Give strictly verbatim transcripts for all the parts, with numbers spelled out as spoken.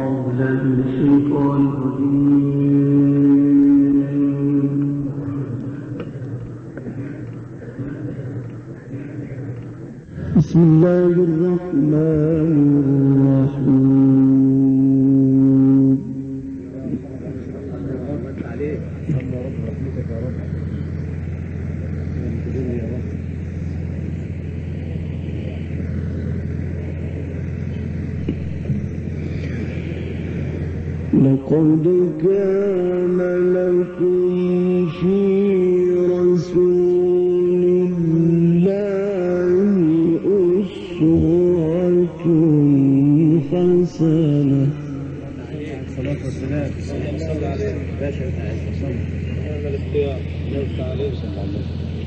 بسم الله الرحمن الرحيم. لقد كان لكم في رسول الله أسوة حسنة. الصلاة والسلام صلى عليه باشا صلى هذا الاختيار ليس عليه صلى الله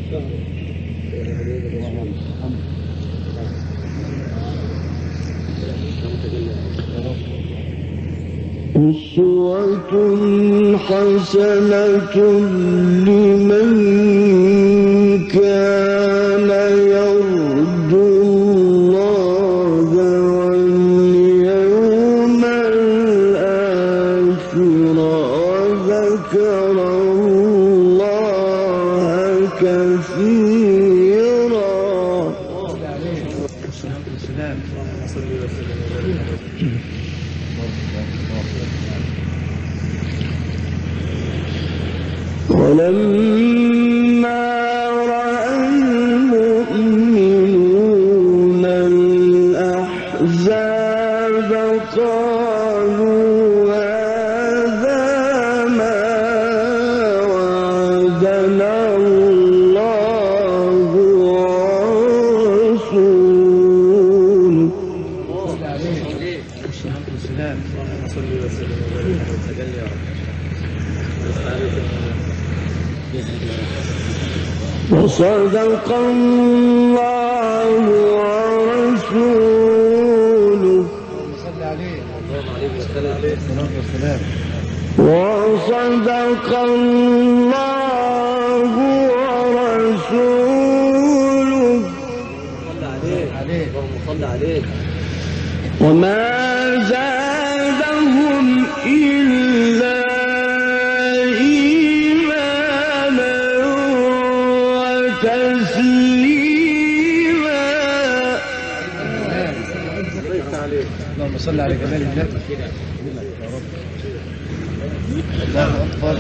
أسوة حسنة لمن كان يرجو الله واليوم الآخر وذكر الله كثيرا. ولما رأى المؤمنون الأحزاب قالوا هذا ما وعدنا الله ورسوله. وصدق الله ورسوله. وصدق الله ورسوله. وما زادهم إلا إيمانا وتسليما. اللهم صل على جمال النبي. الله أكبر.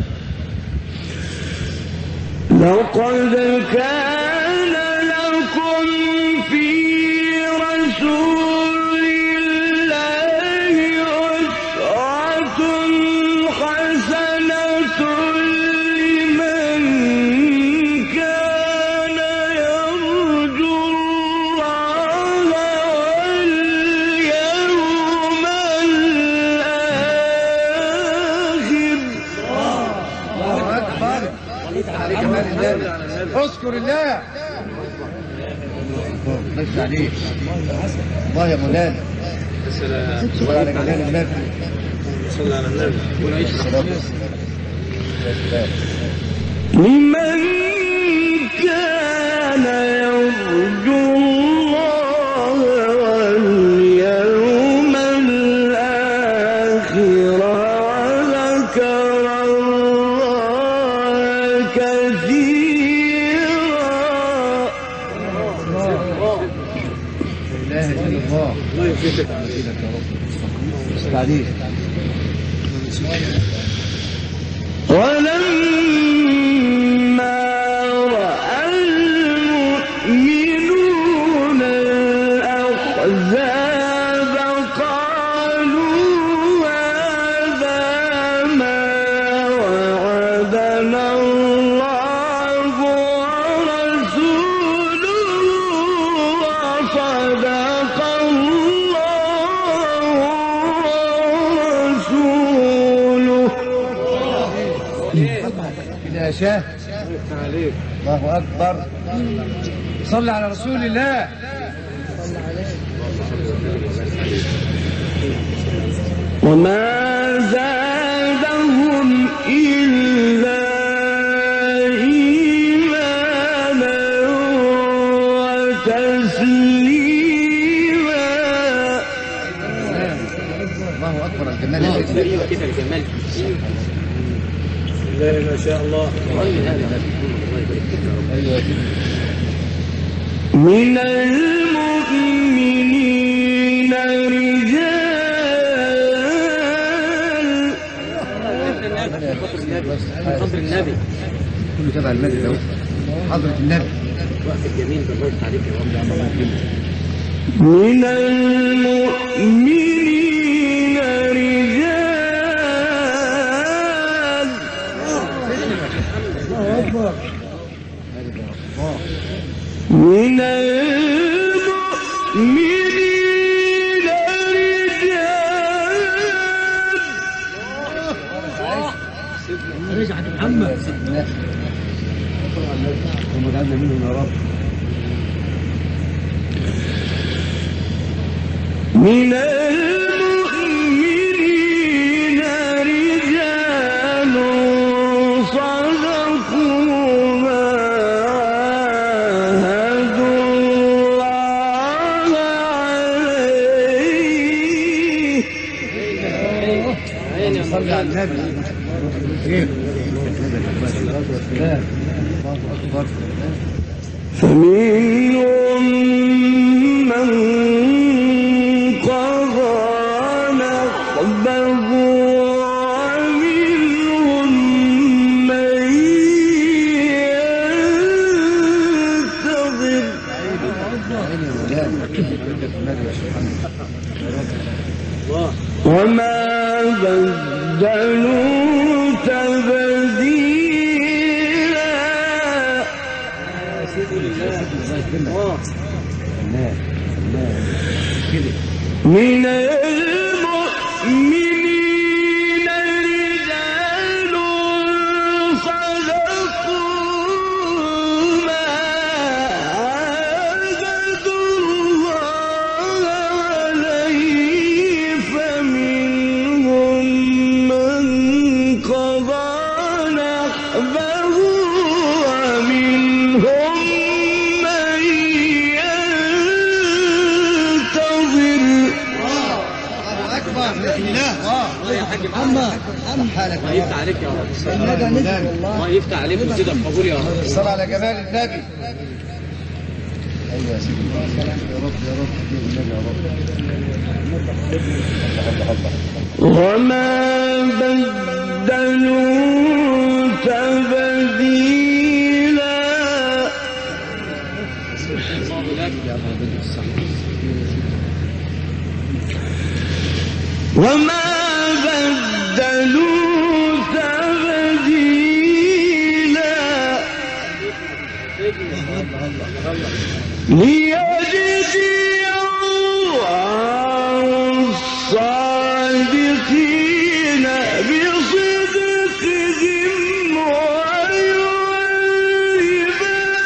لقد كان لكم في رسول الله أسوة حسنة لمن كان يرجو الله واليوم الآخر. الله أكبر. على جمال النبي. اذكر الله. ليس عليك الله يا مولانا. صل على جلال النبي. صل على النبي. لمن كان يرجو الله واليوم الآخر وذكر الله كثيرا. لا إله إلا الله. الله يوفقك يا رب. استعديد. ولما رأى المؤمنون الأحزاب قالوا هذا ما وعدنا الله ورسوله وصدق الله ورسوله. يا شاه. الله أكبر. صل على رسول الله. وما زادهم إلا إيمانا وتسليما. الله أكبر. اكبر الجمال يا سيدي. ايوه كده الجمال. بسم الله ما شاء الله. ايوه من المؤمنين رجال حضر النبي كله تبع النبي ده حضرة النبي. وقت الجميل ده الله يفتح عليك يا رب. من المؤمنين رجال من المؤمنين رجال رجعت محمد. اللهم اجعلنا منهم يا رب. من المؤمنين رجال صدقوا ما عاهدوا الله عليه. صلي على النبي. ايه الله اكبر. فمنهم من قضى نحبه ومنهم من ينتظر وما بدلوا تبديلا. من المؤمنين رجال صدقوا ما عاهدوا الله عليه فمنهم من قضى نحبه ومنهم من ينتظر. الله يا حاج محمد. حالك الله يفتح عليك يا رب. الله. الله يفتح عليك ويزيدك قبول يا رب. الصلاة على جمال النبي. ايوه يا سيدي. يا رب يا رب يا رب. وما بدلوا تبديلا. وما بدلوا تبديلا ليجزي الله الصادقين بصدقهم ويعذب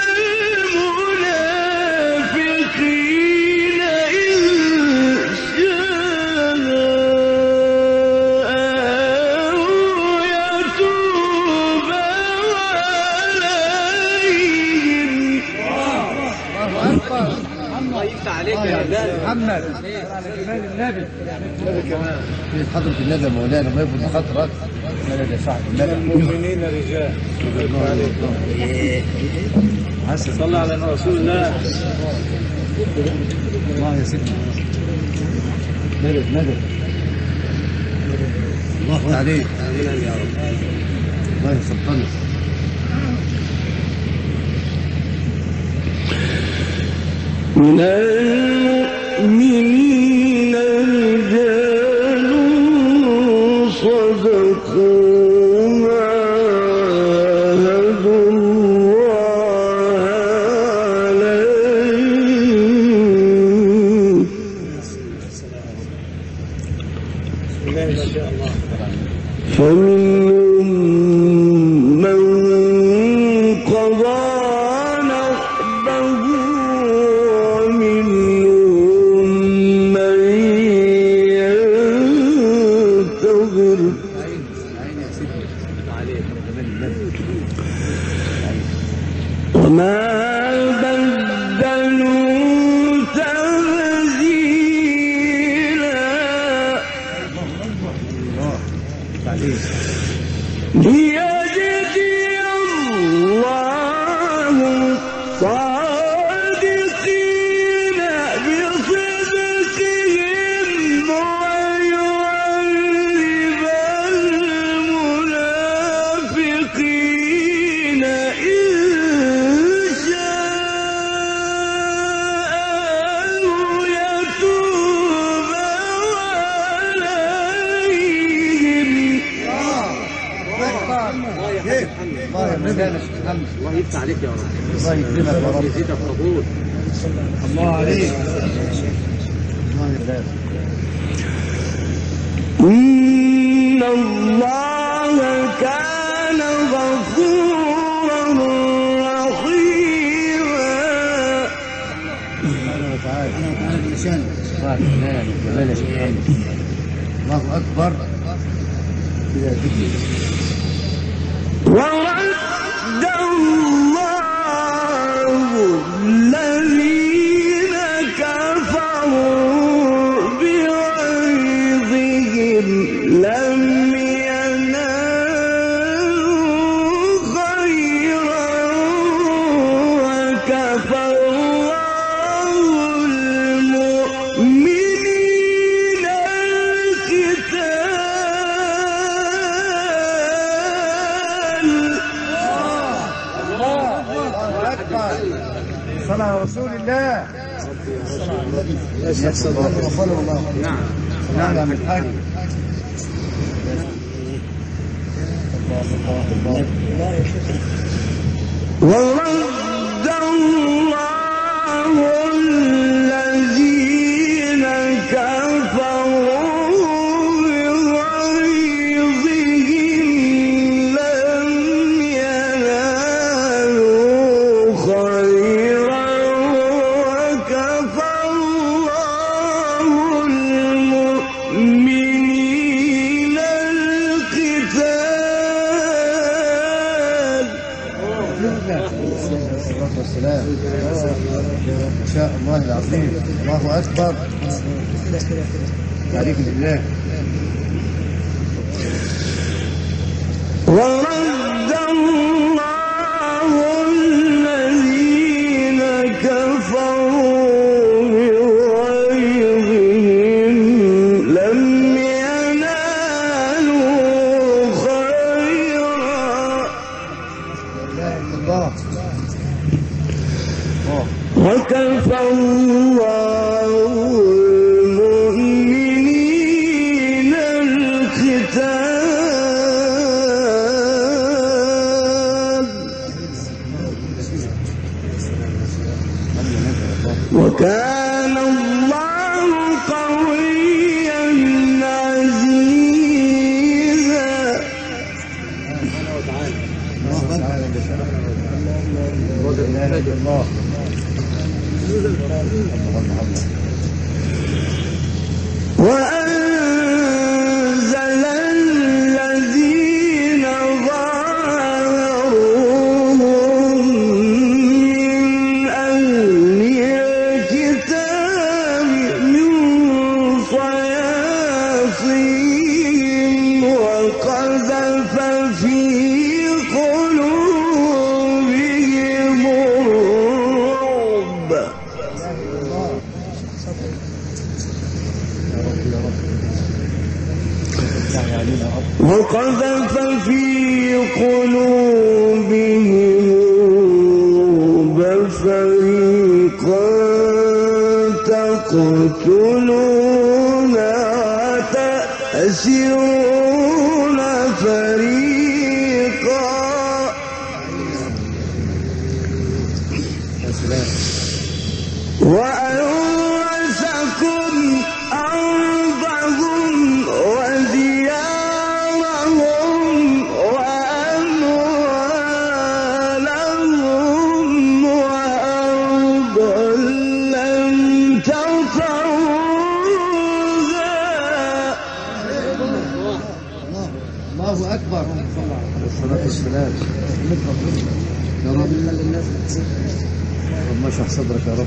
المنافقين إن شاء أو يتوب عليهم. الله يفتح عليك يا عباد محمد. على جمال النبي. النبي كمان. في حضرة النبي مولانا ما يفوت خاطرك. مدد يا صاحب المدد. المؤمنين رجال. حسن. صلى على رسول الله. الله يا سيدي. مدد مدد. الله عليك. آمين يا رب. الله يسلطنك. من المؤمنين رجال صدقوا ما عاهدوا الله عليه بسم الله ما شاء الله. فمنهم من قضى نحبه ومنهم من ينتظر وما بدلوا تبديلا. ليجزي الله الصادقين بصدقهم ويعذب المنافقين إن شاء أو يتوب عليهم. الله يمسكنك محمد. الله يفتح عليك يا رب. الله يكرمك يا رب. يزيدك قبول. الله عليك. الله يبارك. إن الله كان غفورا رحيما. سبحانه وتعالى. سبحانه وتعالى بلسانه. الله يكرمك وجمال يا شيخ محمد. الله أكبر. إلى ذكر. ورد الله الذين كفروا بغيظهم لم ينالوا خيرا وكفى الله المؤمنين القتال. صلى على رسول الله. يا شيخ صلى الله عليه وسلم. نعم. نعم من حاجة. ورد الله الذين كفروا بغيظهم لم ينالوا خيرا وكفى الله المؤمنين القتال. الصلاة والسلام. ما شاء الله العظيم. الله أكبر. عليك بالله. ورد الله الذين كفروا بغيظهم لم ينالوا خيرا لا إله إلا الله. وكفى الله المؤمنين القتال. وكان الله قويا عزيزا. الله تعالى لا إله إلا الله. وأنزل الذين ظاهروهم من أهل الكتاب من صياصيهم وقذف في قلوبهم الرعب. وقذف في قلوبهم الرعب فريقا تقتلون وتأسرون فريقا. وأورثكم أرضهم وديارهم وأموالهم وأرضا لم تطئوها. الله أكبر. الصلاة والسلام. يا رب ربنا اشرح صدرك يا رب.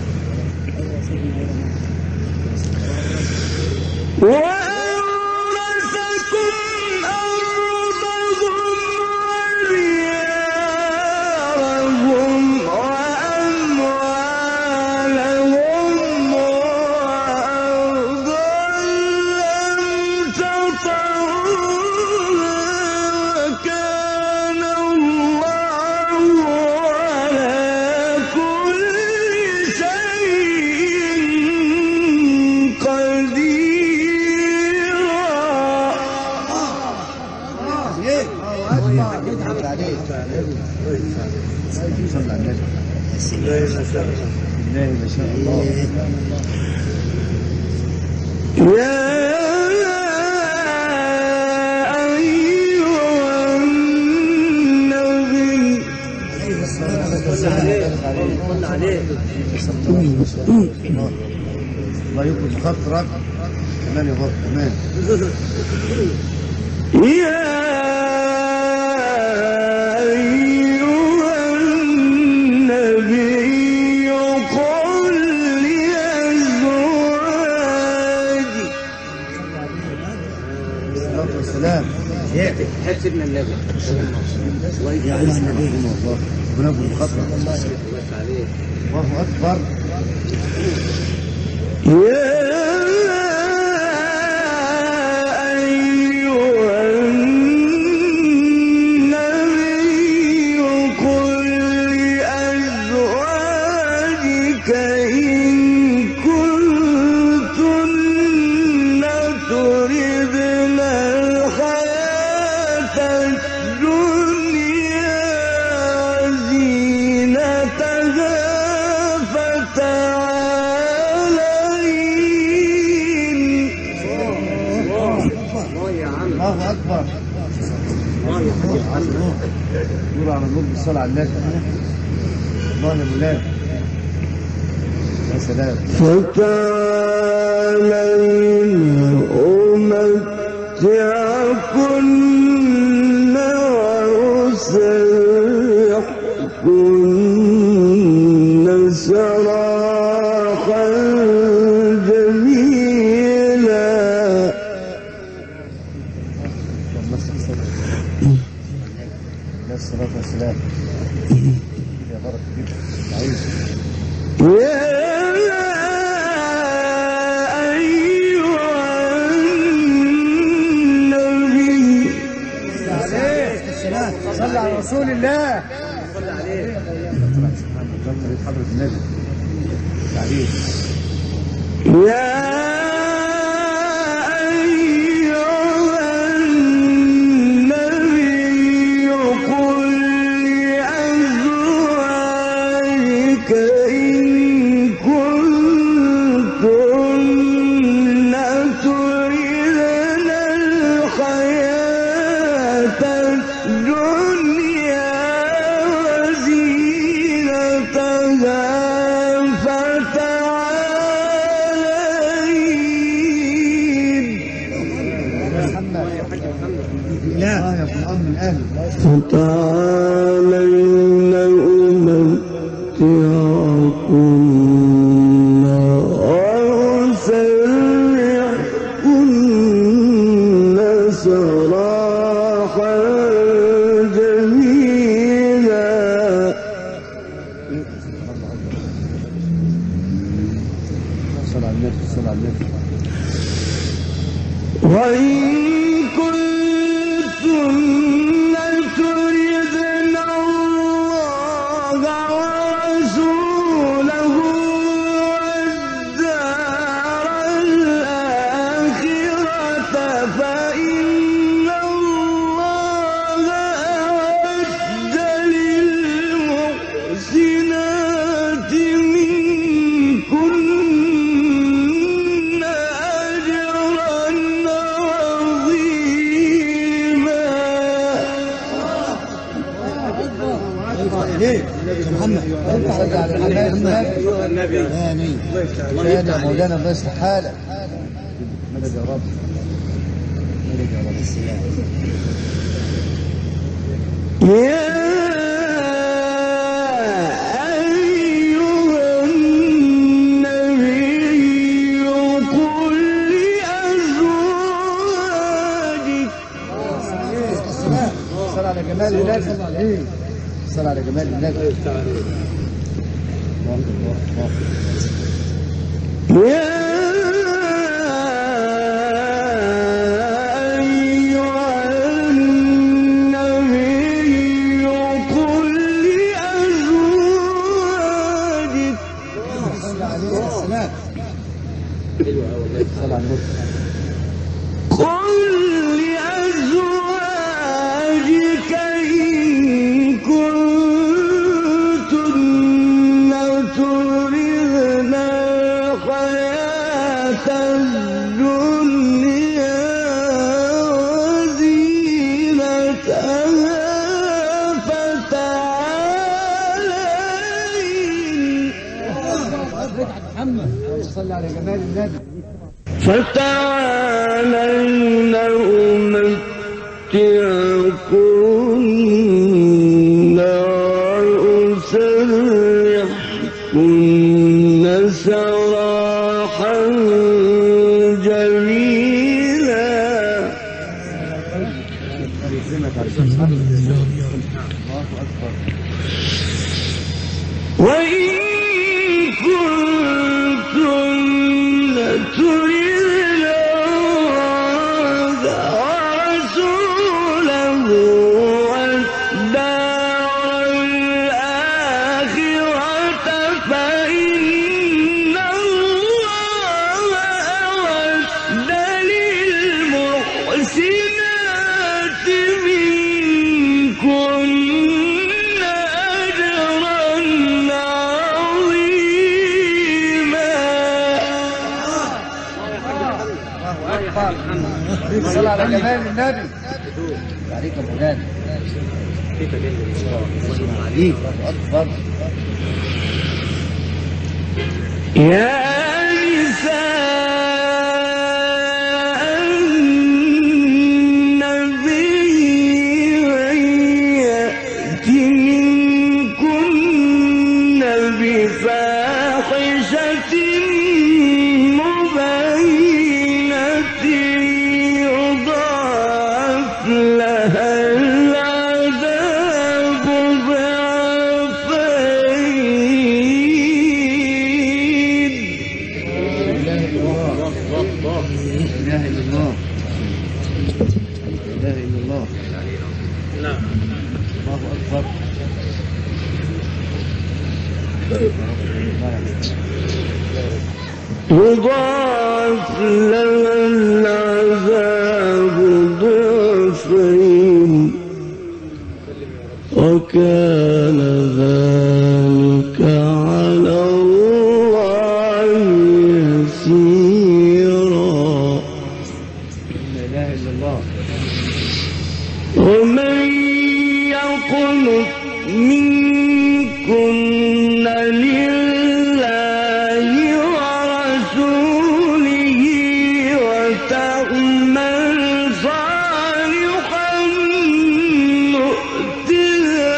وأورثكم أرضهم عليك صلى على النبي. الله ما شاء الله. يا أيها النبي قلنا عليه الله يكون خطرك كمان يا بابا كمان. يا أيها النبي قل لأزواجك الصلاة والسلام. حب سيدنا النبي يا على النبي والله ربنا يكون خطرك. الله أكبر. يا أيها النبي قل لأزواجك إن كنتن تردن الحياة الدنيا زينتها الله أكبر. نور على نور بالصلاة على النبي. الله يا مولانا. يا سلام. فتعالين أمتعكن وأسرحكن سراحا جميلا. الصلاة والسلام. يا بركة فيك. عايز. يا أيها النبي صلى على رسول الله. صلى عليه. حضرة النبي. عليه. يا فتعالين أمتعكن وأسرحكن سراحا جميلا. صلى على النبي. صلى على النبي. وإن كنتن تردن الله ورسوله والدار الآخرة فإن الله أعد للمحسنات منكن محمد صلى على النبي. يا مولانا الله يصلح حالك. مدد يا رب. مدد يا رب. يا أيها النبي قل لأزواجك. صلى على جمال النبي. صلى على جمال النبي. يا أيها النبي قل لأزواجك. صلى عليه السلام. صلى على النبي. قل لأزواجك صلي على جمال النبي. فتعالين أمتعكن وأسرحكن سراحا جميلا. وإن كنتن تردن الله ورسوله والدار الآخرة فإن الله أعد للمحسنات منكن صلى على جمال النبي. عليك مولانا. كيف عليك أكبر. يا نساء النبي من يأت منكن بفاحشة مبينة يضاعف لها العذاب ضعفين. لا إله إلا الله. لا إله إلا الله. نعم. الله أكبر. يضاعف لها العذاب ضعفين وكان ذلك على الله يسيرا. لا إله إلا الله. ومن يقنت منكن لله ورسوله وتعمل صالحا نؤتها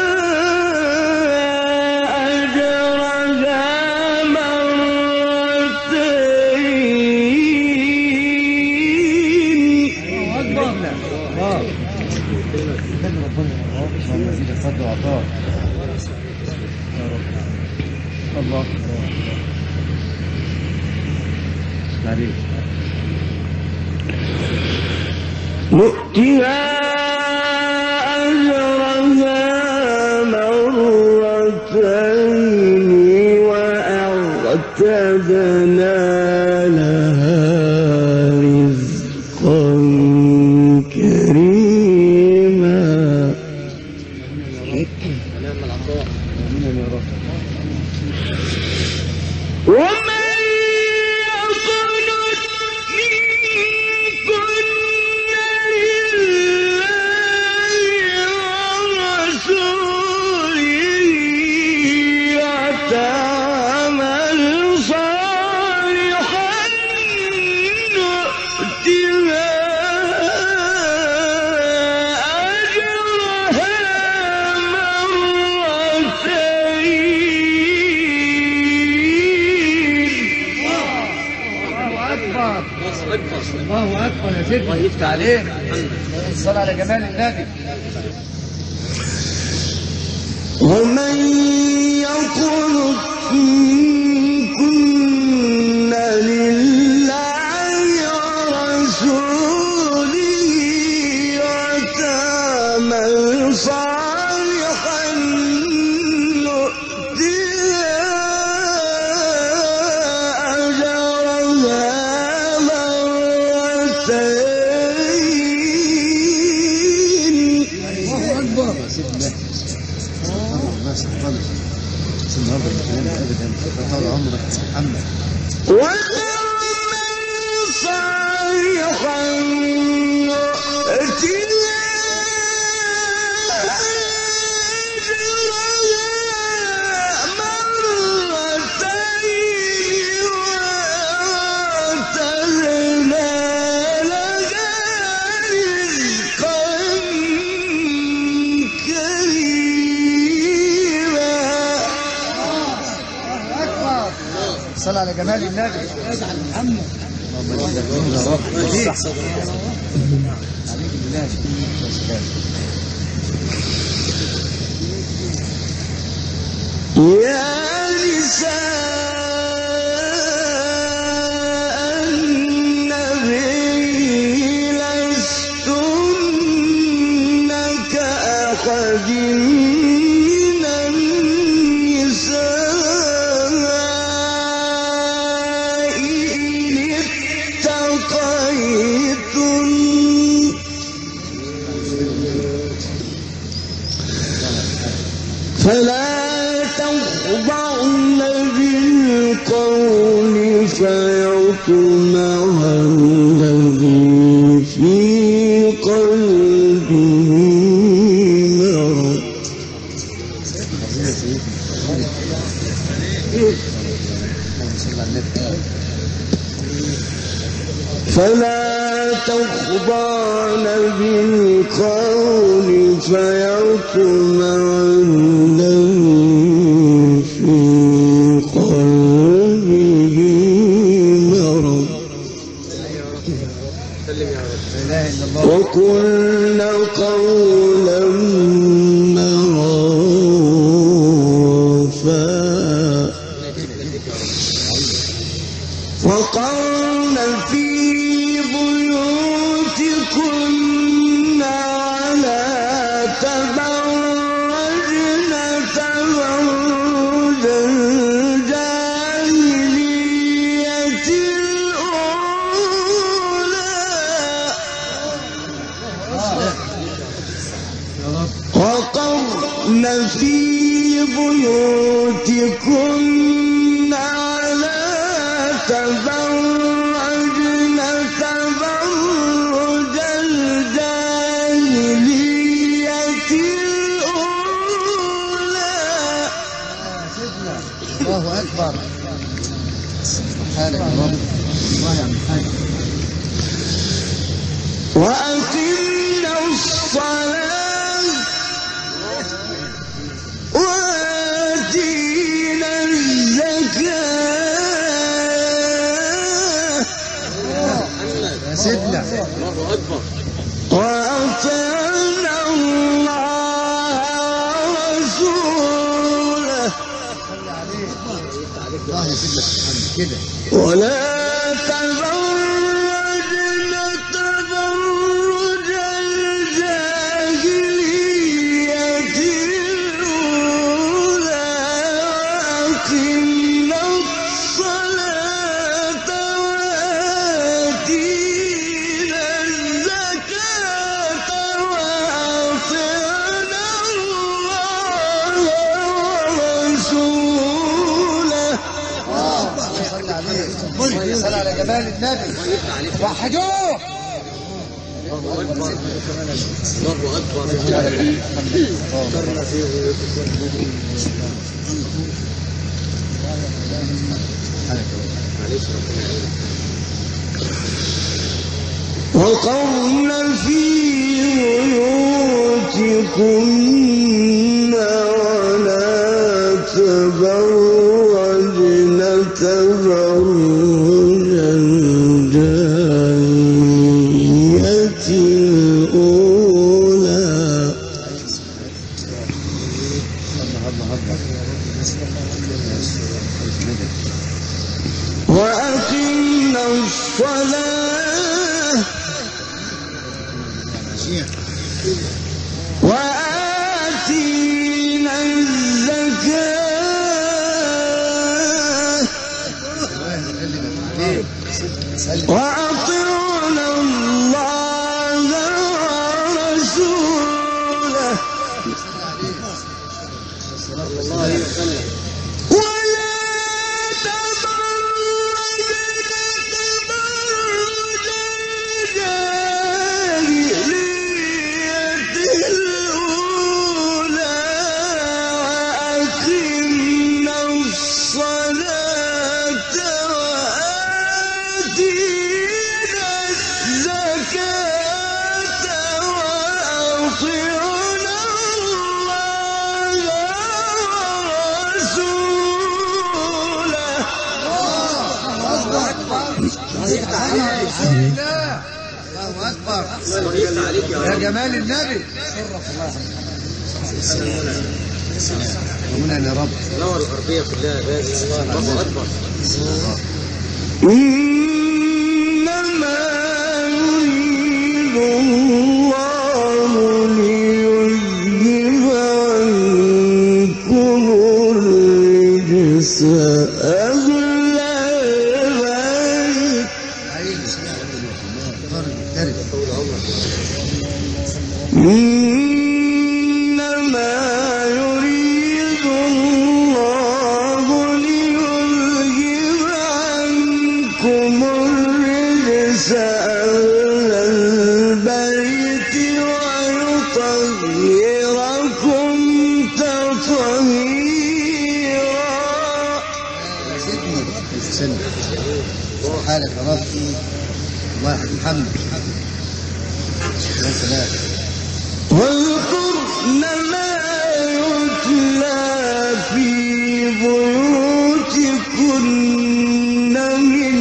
أجرها مرتين. الله. اللهم زيد الفضل وعطاء. يا رب. الله. عليك. نؤتها أجرها مرتين وأعتدنا لها رزقا كريما. آمين يا رب. ومن يقنت منكن لله ورسوله وتعمل صالحا نؤتها أجرها مرتين. الله أكبر يا سيدي. الله يفتح عليك. الصلاة على جمال النبي. ومن يقنت منكن لله ورسوله وتعمل صالحا نؤتها أجرها مرتين. الله أكبر يا سيدي. الله سبحانه النهارده الكلام ابدا طال عمرك محمد. وتعمل صالحا نؤتها أجرها مرتين على جمال النبي. ازعل محمد. اللهم اجعلك من يا رب. عليك بالله. يا نساء النبي لستن كأحد من النساء إن اتقيتن فلا تخضعن بالقول فيطمع الذي في قلبه مرض فلا تخضعن بالقول فيطمع الذي في قلبه مرض وقلن قولا معروفا وقرن في بيوتكن ولا تبرجن تبرج الجاهلية الأولى وقرن في بيوتكن ولا تبرجن تبرج الجاهلية الأولى. الله أكبر. سبحانك يا رب. الله يا محمد. وأقمنا الصلاة وآتينا الزكاة يا سيدنا. الله أكبر. وأطعنا الله ورسوله الله يا سيدنا محمد كده. ولا تبرجن تبرج الجاهلية الأولى وأقمنا الصلاة وآتينا الزكاة وأطعنا الله ورسوله. صل عليه. صل على جمال النبي. وحدوه. الله أكبر. الله أكبر. وقرن في بيوتكن ولا تبرجن تبرج الجاهلية الأولى وأقمنا الصلاة وآتينا الزكاة وأطعنا الله الله أكبر يا جمال النبي. ومنع يا رب نور الأرضية كلها لازم. الله أكبر. إنما يريد الله ليذهب عنكم الرجس أهل البيت. إنما يريد الله ليذهب عنكم الرجس أهل البيت ويطهركم تطهيرا. حالك يا رب. الله يحفظ محمد. يا سلام. واذكرن ما يتلى في بيوتكن من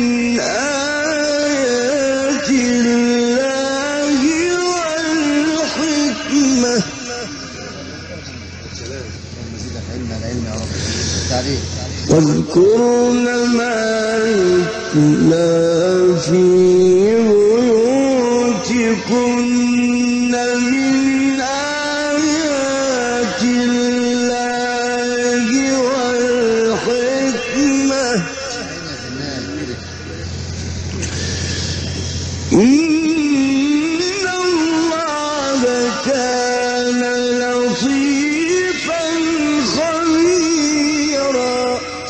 آيات الله والحكمة. مزيدك علم على علم يا رب. تعليم. واذكرن ما يتلى في بيوتكن من آيات الله والحكمة. إن الله كان لطيفا خبيرا.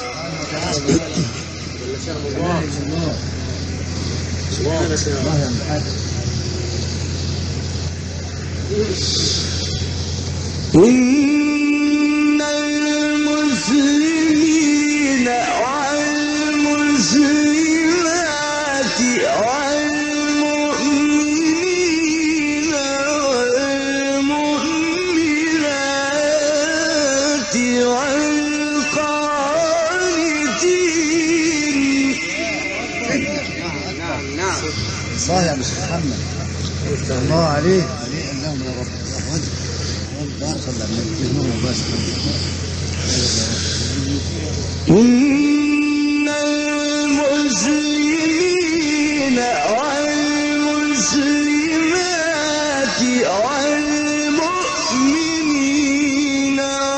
الله يا محمد. إن المسلمين والمسلمات والمؤمنين والمؤمنات والقانتين. نعم نعم. الله يا محمد. الله عليه عليه اللهم يا رب. صلى على النبي. إن المسلمين والمسلمات والمؤمنين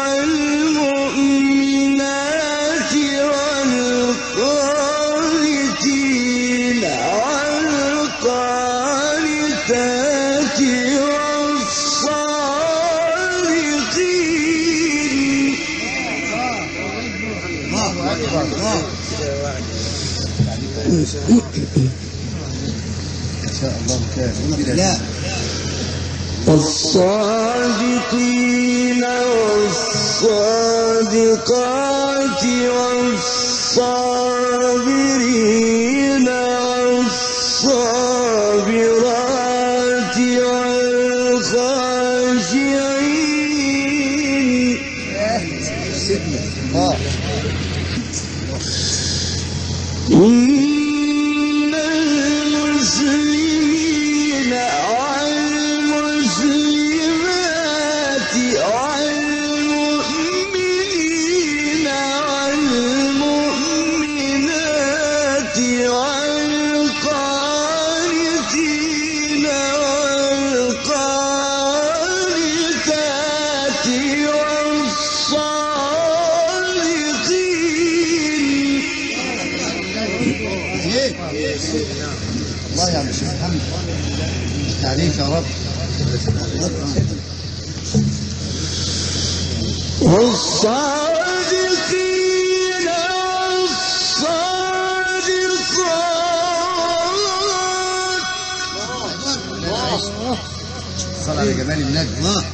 والمؤمنات والقانتين والقانتات والصادقين. الله أكبر. الله. إن شاء الله كان. لا. والصادقين والصادقات والصابرين والصابرات والخاشعين. الله. إن المسلمين والمسلمات والمؤمنين والمؤمنات والقانتين والقانتات والصادقين. الله يا مش محمد. تعليك يا رب. والصادقين والصادقات. صل على جمال النبي. الله.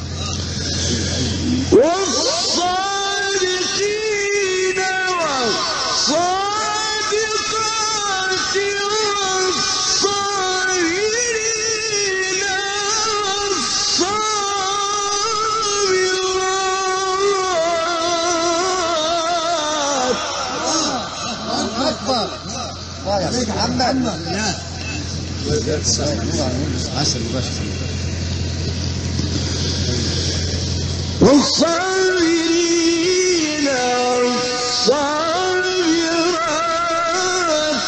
والصادقين والصادقات والصابرين والصابرات. الله أكبر. الله يا عليك يا محمد. لا عسل مباشر. والصابرين والصابرات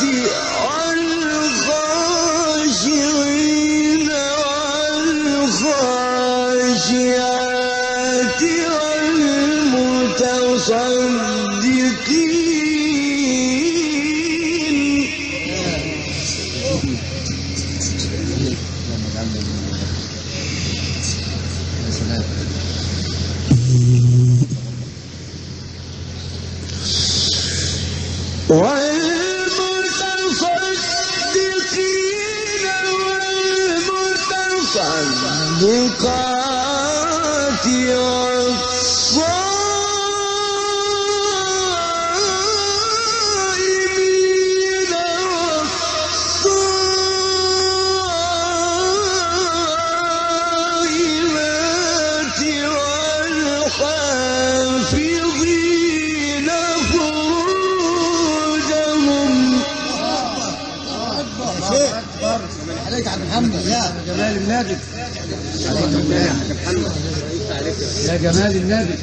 والخاشعين والخاشعات والمتصدقين. والمتصدقين والمتصدقات والصائمين والصائمات والحافظين فروجهم. عليك عبد محمد. يا جمال النبي. عليك بالله يا عبد محمد. يا جمال النبي.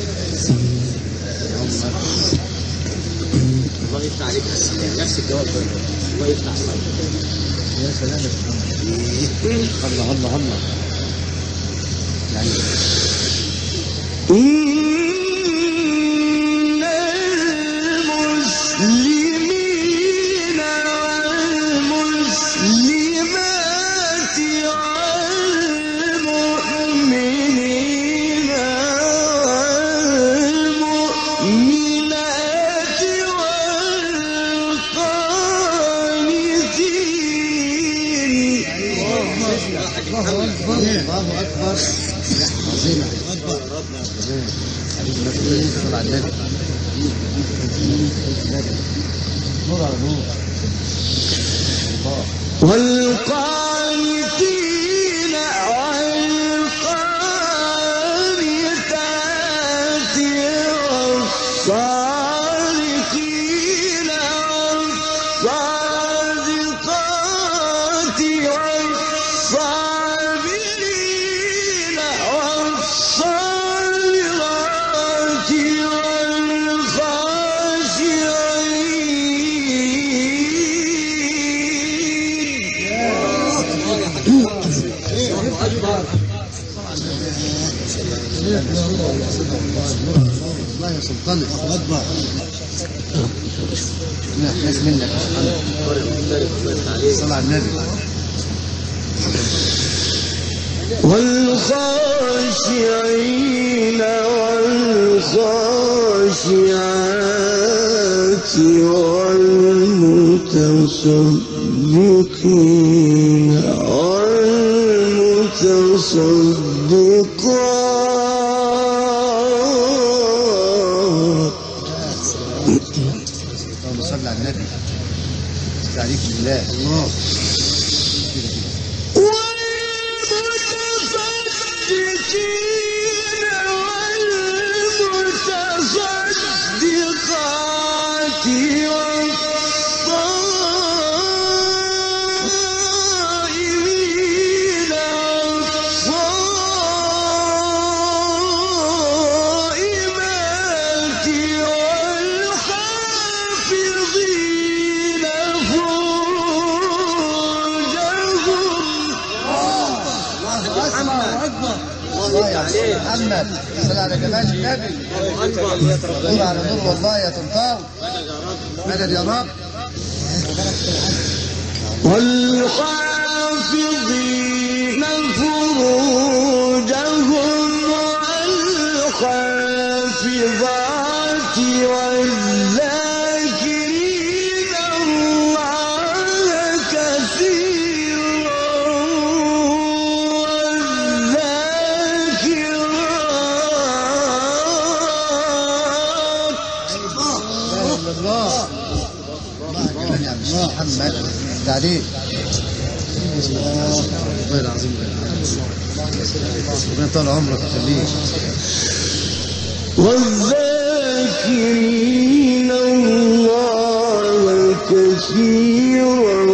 الله يفتح عليك نفس الجواب ده. الله يفتح عليك. يا سلام يا محمد. الله الله الله. يعني إن المسلمين والمسلمات والمؤمنين والمؤمنات والقانتين. الله أكبر. الله أكبر. عظيم. حبيب النبي صلى على النبي. نور على نور. والقانتين والقانتات والصادقين والصادقات والصابرين والصابرات الله يا سلطان. الله أكبر. لا ناس منك يا محمد. صلى على النبي. والخاشعين والخاشعات والمتصدقين والمتصدقات. اللهم صل على النبي. تعريف بالله. الله. والمتصدقين والمتصدقات والصائمين والصائمات والحافظين فروجهم. الله أكبر. الله يا محمد. صل على جمال النبي. نور على نور والله يا طنطاوي. مدد يا رب. والحافظين فروجهم والحافظات والذاكرين الله كثيرا والذاكرات. الله. الله يا عم محمد. تعليق. الله العظيم. ربنا يطول عمرك ويخليك. والذاكرين الله كثيرا